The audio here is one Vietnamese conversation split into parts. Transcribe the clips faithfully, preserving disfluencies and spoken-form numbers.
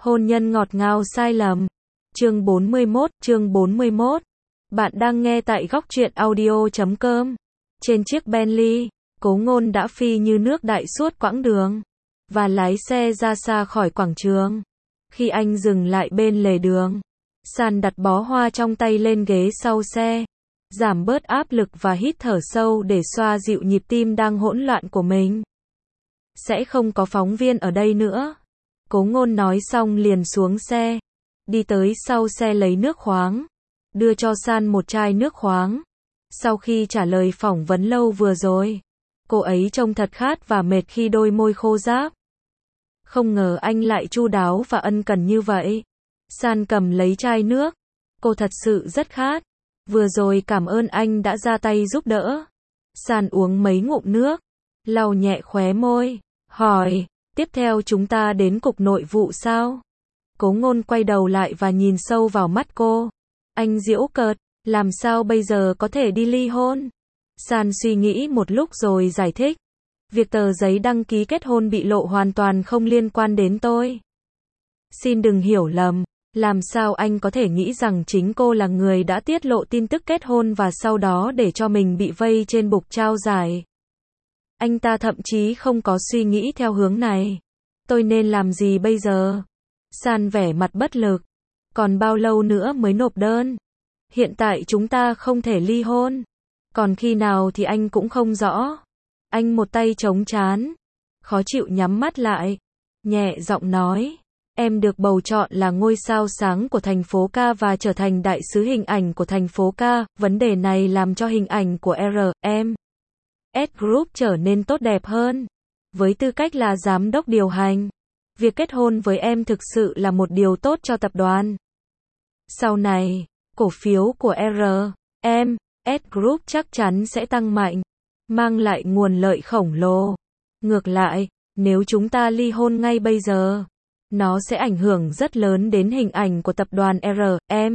Hôn nhân ngọt ngào sai lầm. Chương bốn mươi mốt, chương bốn mươi mốt. Bạn đang nghe tại góc truyện audio chấm com. Trên chiếc Bentley, Cố Ngôn đã phi như nước đại suốt quãng đường và lái xe ra xa khỏi quảng trường. Khi anh dừng lại bên lề đường, San đặt bó hoa trong tay lên ghế sau xe, giảm bớt áp lực và hít thở sâu để xoa dịu nhịp tim đang hỗn loạn của mình. Sẽ không có phóng viên ở đây nữa. Cố Ngôn nói xong liền xuống xe, đi tới sau xe lấy nước khoáng, đưa cho San một chai nước khoáng. Sau khi trả lời phỏng vấn lâu vừa rồi, cô ấy trông thật khát và mệt khi đôi môi khô ráp. Không ngờ anh lại chu đáo và ân cần như vậy. San cầm lấy chai nước. Cô thật sự rất khát. Vừa rồi cảm ơn anh đã ra tay giúp đỡ. San uống mấy ngụm nước, lau nhẹ khóe môi, hỏi, tiếp theo chúng ta đến cục nội vụ sao? Cố Ngôn quay đầu lại và nhìn sâu vào mắt cô. Anh giễu cợt, làm sao bây giờ có thể đi ly hôn? San suy nghĩ một lúc rồi giải thích. Việc tờ giấy đăng ký kết hôn bị lộ hoàn toàn không liên quan đến tôi. Xin đừng hiểu lầm, làm sao anh có thể nghĩ rằng chính cô là người đã tiết lộ tin tức kết hôn và sau đó để cho mình bị vây trên bục trao giải? Anh ta thậm chí không có suy nghĩ theo hướng này. Tôi nên làm gì bây giờ? San vẻ mặt bất lực. Còn bao lâu nữa mới nộp đơn? Hiện tại chúng ta không thể ly hôn. Còn khi nào thì anh cũng không rõ. Anh một tay chống trán, khó chịu nhắm mắt lại, nhẹ giọng nói, em được bầu chọn là ngôi sao sáng của thành phố ca và trở thành đại sứ hình ảnh của thành phố ca. Vấn đề này làm cho hình ảnh của R M S Group trở nên tốt đẹp hơn. Với tư cách là giám đốc điều hành, việc kết hôn với em thực sự là một điều tốt cho tập đoàn. Sau này, cổ phiếu của R M S Group chắc chắn sẽ tăng mạnh, mang lại nguồn lợi khổng lồ. Ngược lại, nếu chúng ta ly hôn ngay bây giờ, nó sẽ ảnh hưởng rất lớn đến hình ảnh của tập đoàn R M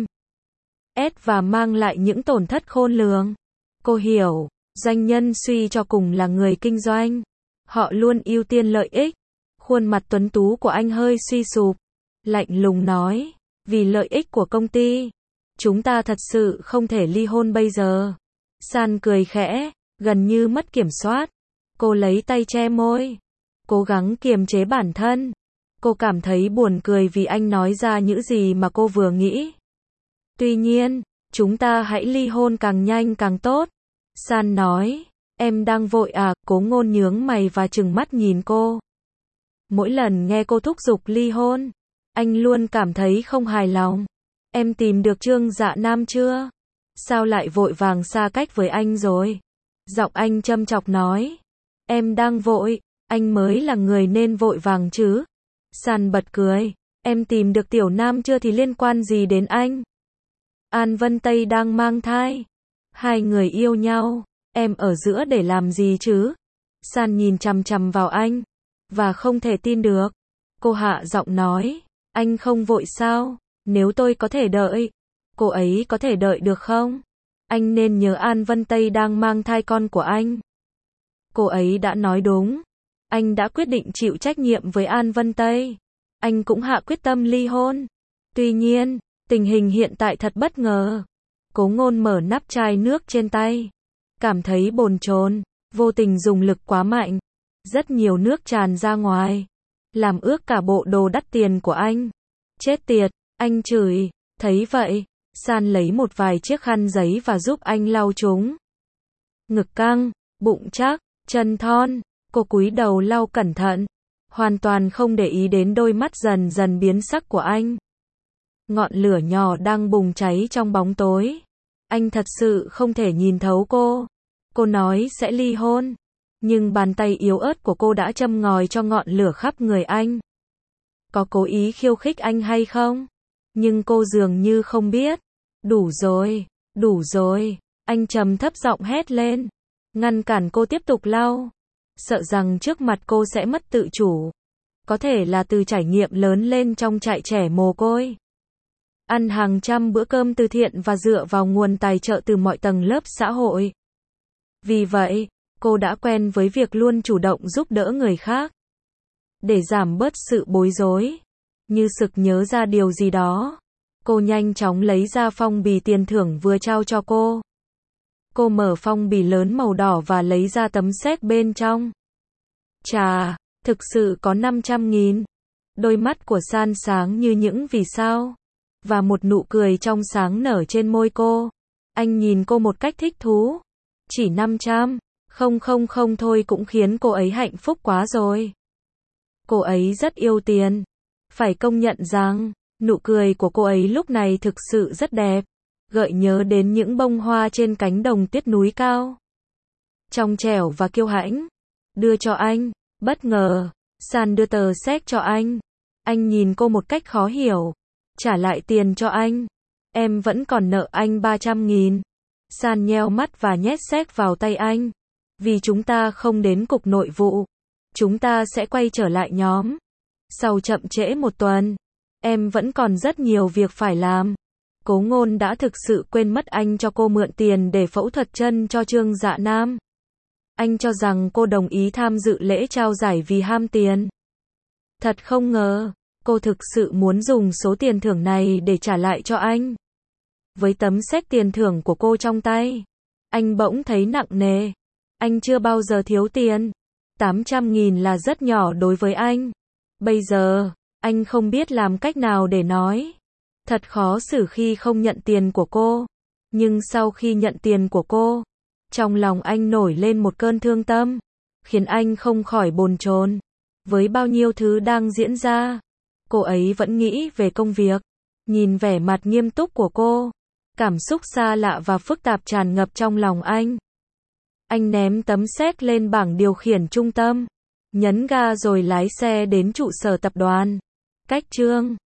S và mang lại những tổn thất khôn lường. Cô hiểu, doanh nhân suy cho cùng là người kinh doanh. Họ luôn ưu tiên lợi ích. Khuôn mặt tuấn tú của anh hơi suy sụp, lạnh lùng nói, vì lợi ích của công ty, chúng ta thật sự không thể ly hôn bây giờ. San cười khẽ, gần như mất kiểm soát. Cô lấy tay che môi, cố gắng kiềm chế bản thân. Cô cảm thấy buồn cười vì anh nói ra những gì mà cô vừa nghĩ. Tuy nhiên, chúng ta hãy ly hôn càng nhanh càng tốt. San nói, em đang vội à? Cố Ngôn nhướng mày và trừng mắt nhìn cô. Mỗi lần nghe cô thúc giục ly hôn, anh luôn cảm thấy không hài lòng. Em tìm được Trương Dạ Nam chưa? Sao lại vội vàng xa cách với anh rồi? Giọng anh châm chọc nói. Em đang vội, anh mới là người nên vội vàng chứ. San bật cười. Em tìm được Tiểu Nam chưa thì liên quan gì đến anh? An Vân Tây đang mang thai. Hai người yêu nhau, em ở giữa để làm gì chứ? San nhìn chằm chằm vào anh, và không thể tin được. Cô hạ giọng nói, anh không vội sao? Nếu tôi có thể đợi, cô ấy có thể đợi được không? Anh nên nhớ An Vân Tây đang mang thai con của anh. Cô ấy đã nói đúng. Anh đã quyết định chịu trách nhiệm với An Vân Tây. Anh cũng hạ quyết tâm ly hôn. Tuy nhiên, tình hình hiện tại thật bất ngờ. Cố Ngôn mở nắp chai nước trên tay, cảm thấy bồn chồn, vô tình dùng lực quá mạnh. Rất nhiều nước tràn ra ngoài, làm ướt cả bộ đồ đắt tiền của anh. Chết tiệt, anh chửi. Thấy vậy, San lấy một vài chiếc khăn giấy và giúp anh lau chúng. Ngực căng, bụng chắc, chân thon, cô cúi đầu lau cẩn thận, hoàn toàn không để ý đến đôi mắt dần dần biến sắc của anh. Ngọn lửa nhỏ đang bùng cháy trong bóng tối. Anh thật sự không thể nhìn thấu cô. Cô nói sẽ ly hôn, nhưng bàn tay yếu ớt của cô đã châm ngòi cho ngọn lửa khắp người anh. Có cố ý khiêu khích anh hay không? Nhưng cô dường như không biết. Đủ rồi, đủ rồi. Anh trầm thấp giọng hét lên, ngăn cản cô tiếp tục lau. Sợ rằng trước mặt cô sẽ mất tự chủ. Có thể là từ trải nghiệm lớn lên trong trại trẻ mồ côi, ăn hàng trăm bữa cơm từ thiện và dựa vào nguồn tài trợ từ mọi tầng lớp xã hội. Vì vậy, cô đã quen với việc luôn chủ động giúp đỡ người khác. Để giảm bớt sự bối rối, Như sực nhớ ra điều gì đó, cô nhanh chóng lấy ra phong bì tiền thưởng vừa trao cho cô. Cô mở phong bì lớn màu đỏ và lấy ra tấm séc bên trong. Chà, thực sự có năm trăm nghìn. Đôi mắt của San sáng như những vì sao. Và một nụ cười trong sáng nở trên môi cô. Anh nhìn cô một cách thích thú. Chỉ năm trăm, không không không thôi cũng khiến cô ấy hạnh phúc quá rồi. Cô ấy rất yêu tiền. Phải công nhận rằng, nụ cười của cô ấy lúc này thực sự rất đẹp. Gợi nhớ đến những bông hoa trên cánh đồng tuyết núi cao. Trong trẻo và kiêu hãnh. Đưa cho anh. Bất ngờ, San đưa tờ séc cho anh. Anh nhìn cô một cách khó hiểu. Trả lại tiền cho anh. Em vẫn còn nợ anh ba trăm nghìn. San nheo mắt và nhét séc vào tay anh. Vì chúng ta không đến cục nội vụ. Chúng ta sẽ quay trở lại nhóm. Sau chậm trễ một tuần. Em vẫn còn rất nhiều việc phải làm. Cố Ngôn đã thực sự quên mất anh cho cô mượn tiền để phẫu thuật chân cho Trương Dạ Nam. Anh cho rằng cô đồng ý tham dự lễ trao giải vì ham tiền. Thật không ngờ, cô thực sự muốn dùng số tiền thưởng này để trả lại cho anh. Với tấm séc tiền thưởng của cô trong tay, anh bỗng thấy nặng nề. Anh chưa bao giờ thiếu tiền. tám trăm nghìn là rất nhỏ đối với anh. Bây giờ, anh không biết làm cách nào để nói. Thật khó xử khi không nhận tiền của cô. Nhưng sau khi nhận tiền của cô, trong lòng anh nổi lên một cơn thương tâm, khiến anh không khỏi bồn chồn. Với bao nhiêu thứ đang diễn ra, cô ấy vẫn nghĩ về công việc. Nhìn vẻ mặt nghiêm túc của cô, cảm xúc xa lạ và phức tạp tràn ngập trong lòng anh. Anh ném tấm séc lên bảng điều khiển trung tâm, nhấn ga rồi lái xe đến trụ sở tập đoàn. Cách Trương